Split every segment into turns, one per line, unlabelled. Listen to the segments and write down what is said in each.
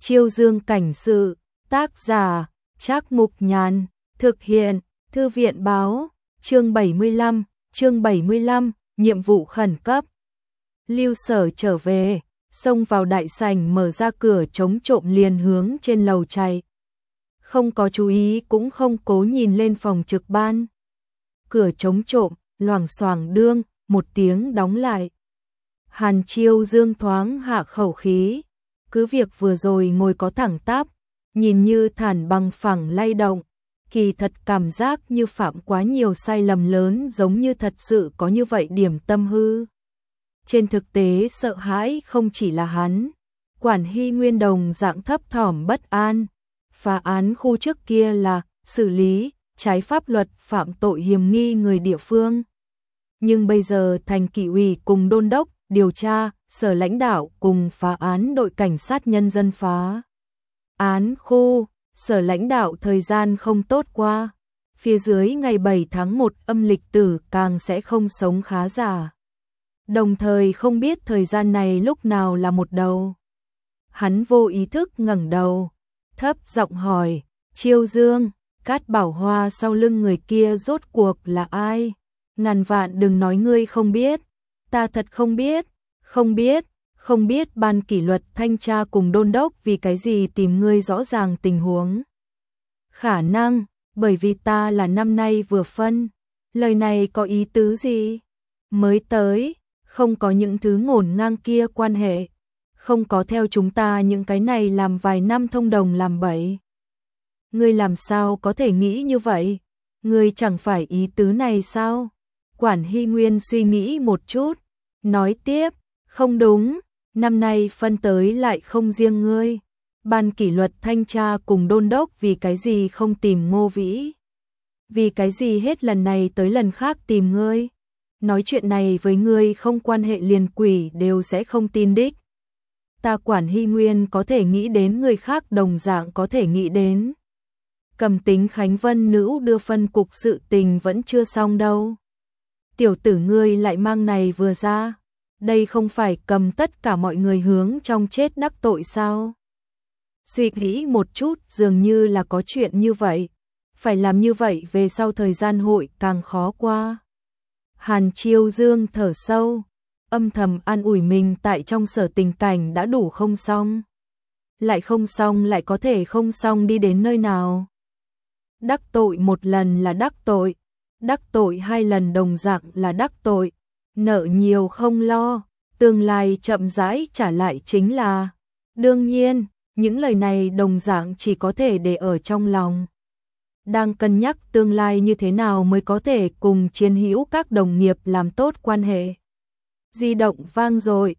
Chiêu Dương cảnh sự, tác giả, Trác Mục Nhàn, thực hiện, Thư viện báo, chương 75, nhiệm vụ khẩn cấp. Lưu Sở trở về, xông vào đại sảnh mở ra cửa chống trộm liền hướng trên lầu chạy. Không có chú ý cũng không cố nhìn lên phòng trực ban. Cửa chống trộm, loảng xoảng đương, một tiếng đóng lại. Hàn Chiêu Dương thoáng hạ khẩu khí, cứ việc vừa rồi ngồi có thẳng tắp, nhìn như thản bằng phẳng lay động, kỳ thật cảm giác như phạm quá nhiều sai lầm lớn, giống như thật sự có như vậy điểm tâm hư. Trên thực tế sợ hãi không chỉ là hắn, Quản Hy Nguyên đồng dạng thấp thỏm bất an. Phá án khu trước kia là xử lý trái pháp luật phạm tội hiểm nghi người địa phương, nhưng bây giờ thành kỷ ủy cùng đôn đốc điều tra, sở lãnh đạo cùng phá án đội cảnh sát nhân dân phá án khu, sở lãnh đạo thời gian không tốt qua, phía dưới ngày 7 tháng 1 âm lịch tử càng sẽ không sống khá giả. Đồng thời không biết thời gian này lúc nào là một đầu. Hắn vô ý thức ngẩng đầu, thấp giọng hỏi, Chiêu Dương, Cát Bảo Hoa sau lưng người kia rốt cuộc là ai? Ngàn vạn đừng nói ngươi không biết, ta thật không biết ban kỷ luật thanh tra cùng đôn đốc vì cái gì tìm ngươi rõ ràng tình huống. Khả năng, bởi vì ta là năm nay vừa phân, lời này có ý tứ gì? Mới tới, không có những thứ ngổn ngang kia quan hệ, không có theo chúng ta những cái này làm vài năm thông đồng làm bậy. Ngươi làm sao có thể nghĩ như vậy? Ngươi chẳng phải ý tứ này sao? Quản Hy Nguyên suy nghĩ một chút, nói tiếp, không đúng, năm nay phân tới lại không riêng ngươi. Ban kỷ luật thanh tra cùng đôn đốc vì cái gì không tìm Ngô Vĩ? Vì cái gì hết lần này tới lần khác tìm ngươi? Nói chuyện này với ngươi không quan hệ liền quỷ đều sẽ không tin đích. Ta Quản Hy Nguyên có thể nghĩ đến người khác đồng dạng có thể nghĩ đến. Cầm tính Khánh Vân nữ đưa phân cục sự tình vẫn chưa xong đâu. Tiểu tử ngươi lại mang này vừa ra, đây không phải cầm tất cả mọi người hướng trong chết đắc tội sao? Suy nghĩ một chút dường như là có chuyện như vậy, phải làm như vậy về sau thời gian hội càng khó qua. Hàn Chiêu Dương thở sâu, âm thầm an ủi mình tại trong sở tình cảnh đã đủ không xong. Lại không xong lại có thể không xong đi đến nơi nào. Đắc tội một lần là đắc tội hai lần đồng dạng là đắc tội, nợ nhiều không lo, tương lai chậm rãi trả lại chính là. Đương nhiên, những lời này đồng dạng chỉ có thể để ở trong lòng. Đang cân nhắc tương lai như thế nào mới có thể cùng chiến hữu các đồng nghiệp làm tốt quan hệ. Di động vang dội,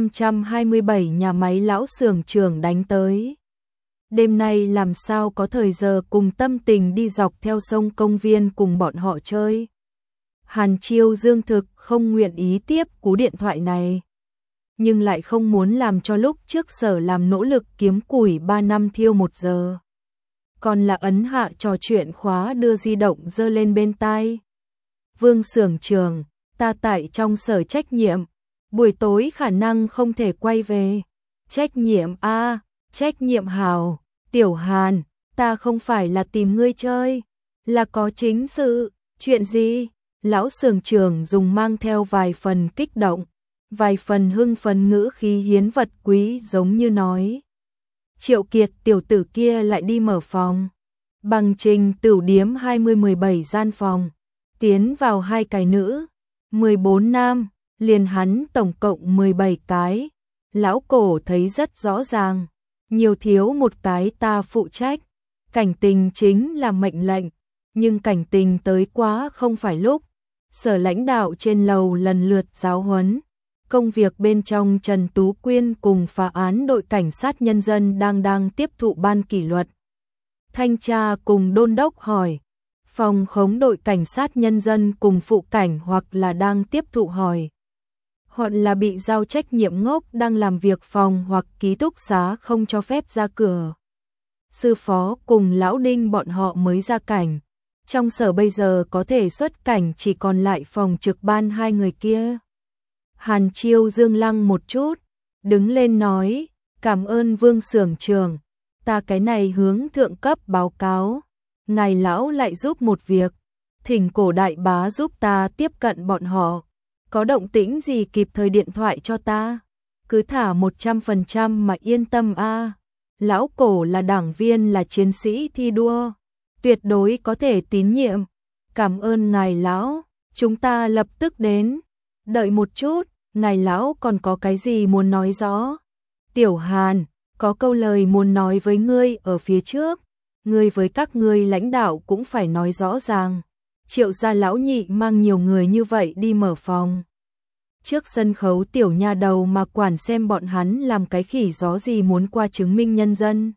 527 nhà máy lão xưởng trưởng đánh tới. Đêm nay làm sao có thời giờ cùng tâm tình đi dọc theo sông công viên cùng bọn họ chơi. Hàn Chiêu Dương thực không nguyện ý tiếp cú điện thoại này, nhưng lại không muốn làm cho lúc trước sở làm nỗ lực kiếm củi 3 năm thiêu 1 giờ. Còn là ấn hạ trò chuyện khóa đưa di động giơ lên bên tai. Vương xưởng trưởng, ta tại trong sở trách nhiệm, buổi tối khả năng không thể quay về. Trách nhiệm a, trách nhiệm hào, Tiểu Hàn, ta không phải là tìm ngươi chơi, là có chính sự, chuyện gì? Lão xưởng trưởng dùng mang theo vài phần kích động, vài phần hưng phấn ngữ khí hiến vật quý giống như nói. Triệu Kiệt tiểu tử kia lại đi mở phòng. Bằng Trình Tửu điếm 20-17 gian phòng, tiến vào 2 cái nữ, 14 nam, liền hắn tổng cộng 17 cái. Lão cổ thấy rất rõ ràng, nhiều thiếu một cái ta phụ trách. Cảnh tình chính là mệnh lệnh, nhưng cảnh tình tới quá không phải lúc. Sở lãnh đạo trên lầu lần lượt giáo huấn. Công việc bên trong Trần Tú Quyên cùng phá án đội cảnh sát nhân dân đang tiếp thụ ban kỷ luật. Thanh tra cùng đôn đốc hỏi. Phòng khống đội cảnh sát nhân dân cùng phụ cảnh hoặc là đang tiếp thụ hỏi. Hoặc là bị giao trách nhiệm ngốc đang làm việc phòng hoặc ký túc xá không cho phép ra cửa. Sư phó cùng lão Đinh bọn họ mới ra cảnh. Trong sở bây giờ có thể xuất cảnh chỉ còn lại phòng trực ban 2 người kia. Hàn Chiêu Dương lăng một chút, đứng lên nói, Cảm ơn Vương xưởng trưởng, ta cái này hướng thượng cấp báo cáo. Ngài lão lại giúp một việc, thỉnh Cổ đại bá giúp ta tiếp cận bọn họ. Có động tĩnh gì kịp thời điện thoại cho ta. Cứ thả 100% mà yên tâm a. Lão Cổ là đảng viên, là chiến sĩ thi đua, tuyệt đối có thể tín nhiệm. Cảm ơn ngài lão, chúng ta lập tức đến. Đợi một chút, ngài lão còn có cái gì muốn nói rõ? Tiểu Hàn, có câu lời muốn nói với ngươi ở phía trước. Ngươi với các ngươi lãnh đạo cũng phải nói rõ ràng. Triệu gia lão nhị mang nhiều người như vậy đi mở phòng. Trước sân khấu tiểu nha đầu mà quản xem bọn hắn làm cái khỉ gió gì muốn qua chứng minh nhân dân.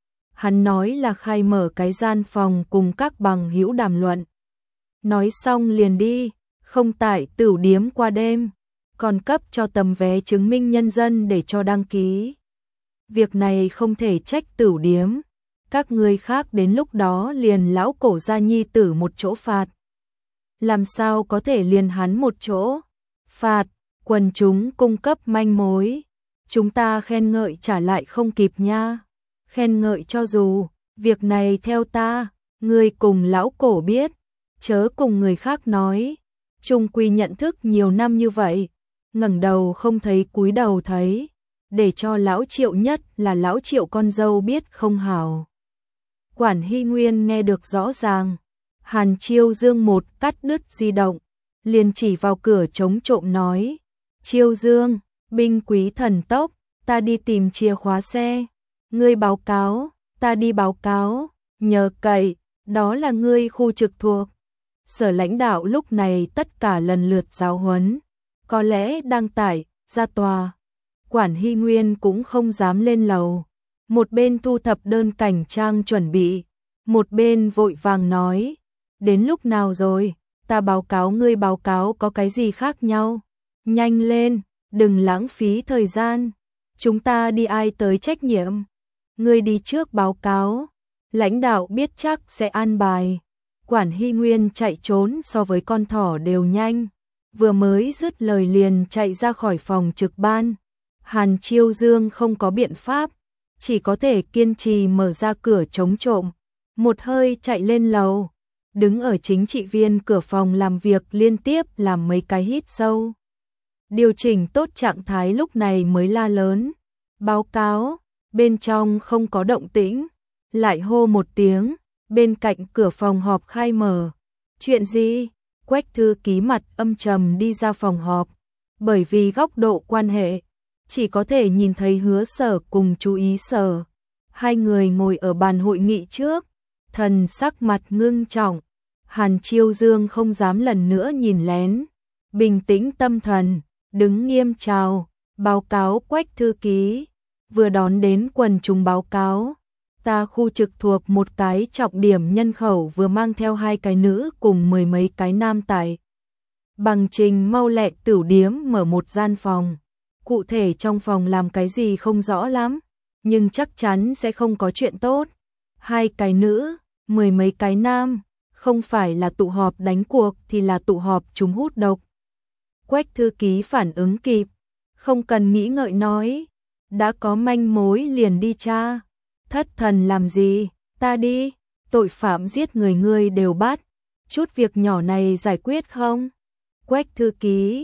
Hắn nói là khai mở cái gian phòng cùng các bằng hữu đàm luận. Nói xong liền đi, không tại tửu điếm qua đêm, còn cấp cho tấm vé chứng minh nhân dân để cho đăng ký. Việc này không thể trách tửu điếm, các người khác đến lúc đó liền lão Cổ gia nhi tử một chỗ phạt. Làm sao có thể liền hắn một chỗ phạt? Quần chúng cung cấp manh mối, chúng ta khen ngợi trả lại không kịp nha. Khen ngợi cho dù, việc này theo ta, ngươi cùng lão Cổ biết, chớ cùng người khác nói. Chung quy nhận thức nhiều năm như vậy, ngẩng đầu không thấy cúi đầu thấy, để cho lão Triệu, nhất là lão Triệu con dâu biết không hảo. Quản Hy Nguyên nghe được rõ ràng, Hàn Chiêu Dương một cắt đứt di động, liền chỉ vào cửa chống trộm nói: Chiêu Dương, binh quý thần tốc, ta đi tìm chìa khóa xe. Ngươi báo cáo, ta đi báo cáo. Nhờ cậy, đó là ngươi khu trực thuộc. Sở lãnh đạo lúc này tất cả lần lượt giáo huấn, có lẽ đang tải ra tòa. Quản Hy Nguyên cũng không dám lên lầu, một bên thu thập đơn cảnh trang chuẩn bị, một bên vội vàng nói: đến lúc nào rồi, ta báo cáo ngươi báo cáo có cái gì khác nhau. Nhanh lên, đừng lãng phí thời gian, chúng ta đi ai tới trách nhiệm. Ngươi đi trước báo cáo, lãnh đạo biết chắc sẽ an bài. Quản Hy Nguyên chạy trốn so với con thỏ đều nhanh, vừa mới dứt lời liền chạy ra khỏi phòng trực ban. Hàn Chiêu Dương không có biện pháp, chỉ có thể kiên trì mở ra cửa chống trộm, một hơi chạy lên lầu, đứng ở chính trị viên cửa phòng làm việc liên tiếp làm mấy cái hít sâu. Điều chỉnh tốt trạng thái lúc này mới la lớn: báo cáo. Bên trong không có động tĩnh, lại hô một tiếng, bên cạnh cửa phòng họp khai mở. Chuyện gì? Quách thư ký mặt âm trầm đi ra phòng họp, bởi vì góc độ quan hệ, chỉ có thể nhìn thấy Hứa Sở cùng chú Ý Sở. Hai người ngồi ở bàn hội nghị trước, thần sắc mặt ngưng trọng. Hàn Chiêu Dương không dám lần nữa nhìn lén, bình tĩnh tâm thần, đứng nghiêm chào: báo cáo Quách thư ký, vừa đón đến quần chúng báo cáo, ta khu trực thuộc một cái trọng điểm nhân khẩu vừa mang theo 2 cái nữ cùng 10 mấy cái nam tại Bằng Trình Mau Lẹ tửu điếm mở một gian phòng. Cụ thể trong phòng làm cái gì không rõ lắm, nhưng chắc chắn sẽ không có chuyện tốt. 2 cái nữ, 10 mấy cái nam, không phải là tụ họp đánh cuộc thì là tụ họp chúng hút độc. Quách thư ký phản ứng kịp, không cần nghĩ ngợi nói: đã có manh mối liền đi tra. Thất thần làm gì, ta đi, tội phạm giết người ngươi đều bắt, chút việc nhỏ này giải quyết không? Quách thư ký,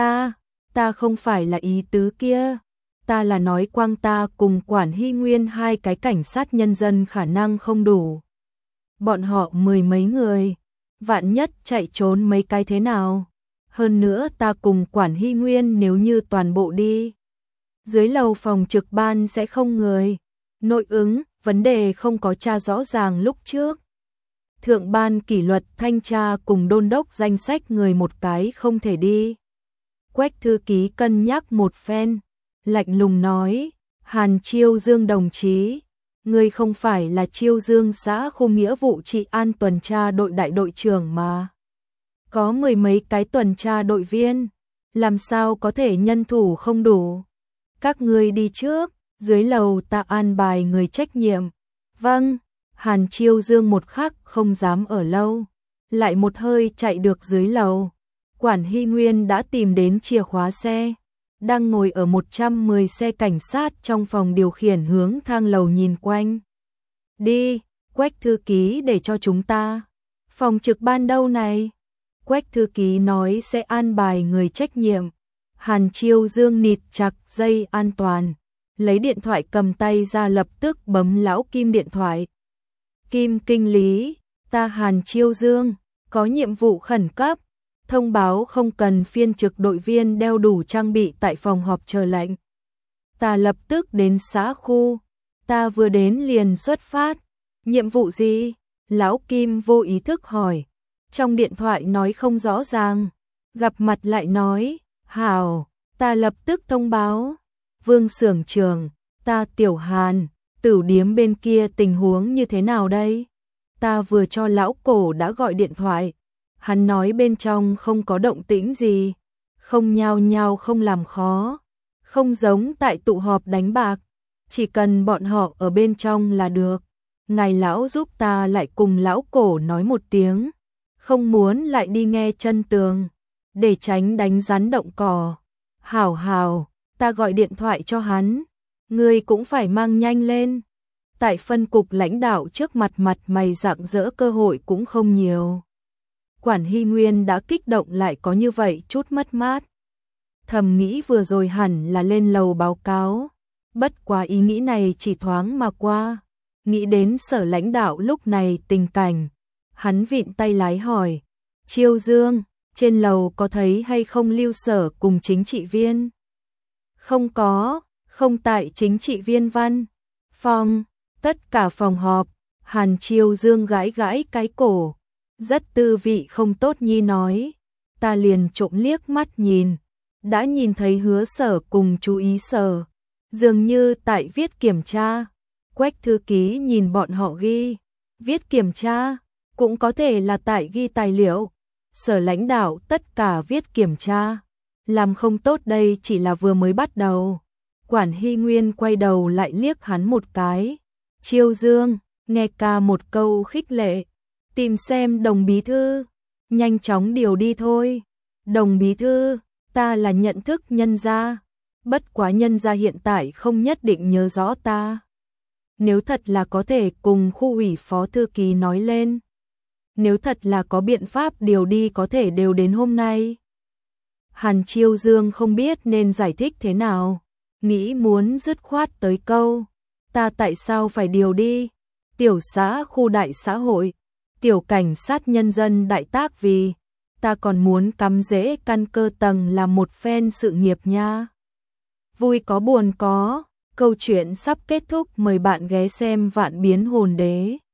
ta không phải là ý tứ kia, ta là nói Quang ta cùng Quản Hy Nguyên 2 cái cảnh sát nhân dân khả năng không đủ. Bọn họ 10 mấy người, vạn nhất chạy trốn mấy cái thế nào? Hơn nữa ta cùng Quản Hy Nguyên nếu như toàn bộ đi, dưới lầu phòng trực ban sẽ không người. Nội ứng, vấn đề không có tra rõ ràng lúc trước. Thượng ban kỷ luật thanh tra cùng đôn đốc danh sách người một cái không thể đi. Quách thư ký cân nhắc một phen, lạnh lùng nói: Hàn Chiêu Dương đồng chí, ngươi không phải là Chiêu Dương xã khu nghĩa vụ trị an tuần tra đội đại đội trưởng mà. Có 10 mấy cái tuần tra đội viên, làm sao có thể nhân thủ không đủ. Các ngươi đi trước, dưới lầu ta an bài người trách nhiệm. Vâng. Hàn Chiêu Dương một khắc không dám ở lâu, lại một hơi chạy được dưới lầu. Quản Hy Nguyên đã tìm đến chìa khóa xe, đang ngồi ở 110 xe cảnh sát trong phòng điều khiển hướng thang lầu nhìn quanh. Đi, Quách thư ký để cho chúng ta. Phòng trực ban đâu này? Quách thư ký nói sẽ an bài người trách nhiệm. Hàn Chiêu Dương nịt chặt dây an toàn, lấy điện thoại cầm tay ra lập tức bấm lão Kim điện thoại. Kim kinh lý, ta Hàn Chiêu Dương, có nhiệm vụ khẩn cấp. Thông báo không cần phiên trực đội viên đeo đủ trang bị tại phòng họp chờ lệnh. Ta lập tức đến xã khu, ta vừa đến liền xuất phát. Nhiệm vụ gì? Lão Kim vô ý thức hỏi. Trong điện thoại nói không rõ ràng, gặp mặt lại nói, hảo, ta lập tức thông báo. Vương xưởng trưởng, ta Tiểu Hàn, Tử điếm bên kia tình huống như thế nào đây? Ta vừa cho lão cổ đã gọi điện thoại, hắn nói bên trong không có động tĩnh gì, không nhao nhao không làm khó, không giống tại tụ họp đánh bạc, chỉ cần bọn họ ở bên trong là được. Ngài lão giúp ta lại cùng lão cổ nói một tiếng, không muốn lại đi nghe chân tường, để tránh đánh rắn động cỏ. Hảo hảo, ta gọi điện thoại cho hắn, ngươi cũng phải mang nhanh lên. Tại phân cục lãnh đạo trước mặt mày rạng rỡ cơ hội cũng không nhiều. Quản Hy Nguyên đã kích động lại có như vậy chút mất mát. Thầm nghĩ vừa rồi hẳn là lên lầu báo cáo, bất quá ý nghĩ này chỉ thoáng mà qua. Nghĩ đến sở lãnh đạo lúc này tình cảnh, hắn vịn tay lái hỏi, Chiêu Dương, trên lầu có thấy hay không Lưu Sở cùng chính trị viên? Không có, không tại chính trị viên văn phòng. Tất cả phòng họp, Hàn Chiêu Dương gãi gãi cái cổ, rất tư vị không tốt nhi nói, ta liền trộm liếc mắt nhìn, đã nhìn thấy Hứa Sở cùng chú Ý Sở, dường như tại viết kiểm tra. Quách thư ký nhìn bọn họ ghi, viết kiểm tra, cũng có thể là tại ghi tài liệu. Sở lãnh đạo tất cả viết kiểm tra, làm không tốt đây chỉ là vừa mới bắt đầu. Quản Hy Nguyên quay đầu lại liếc hắn một cái. Chiêu Dương, nghe ca một câu khích lệ, tìm xem Đồng bí thư, nhanh chóng điều đi thôi. Đồng bí thư, ta là nhận thức nhân gia, bất quá nhân gia hiện tại không nhất định nhớ rõ ta. Nếu thật là có thể cùng khu ủy phó thư ký nói lên. Nếu thật là có biện pháp điều đi có thể đều đến hôm nay. Hàn Chiêu Dương không biết nên giải thích thế nào, nghĩ muốn dứt khoát tới câu, ta tại sao phải điều đi? Tiểu xã khu đại xã hội, tiểu cảnh sát nhân dân đại tác vì, ta còn muốn cắm rễ căn cơ tầng làm một phen sự nghiệp nha. Vui có buồn có, câu chuyện sắp kết thúc, mời bạn ghé xem Vạn Biến Hồn Đế.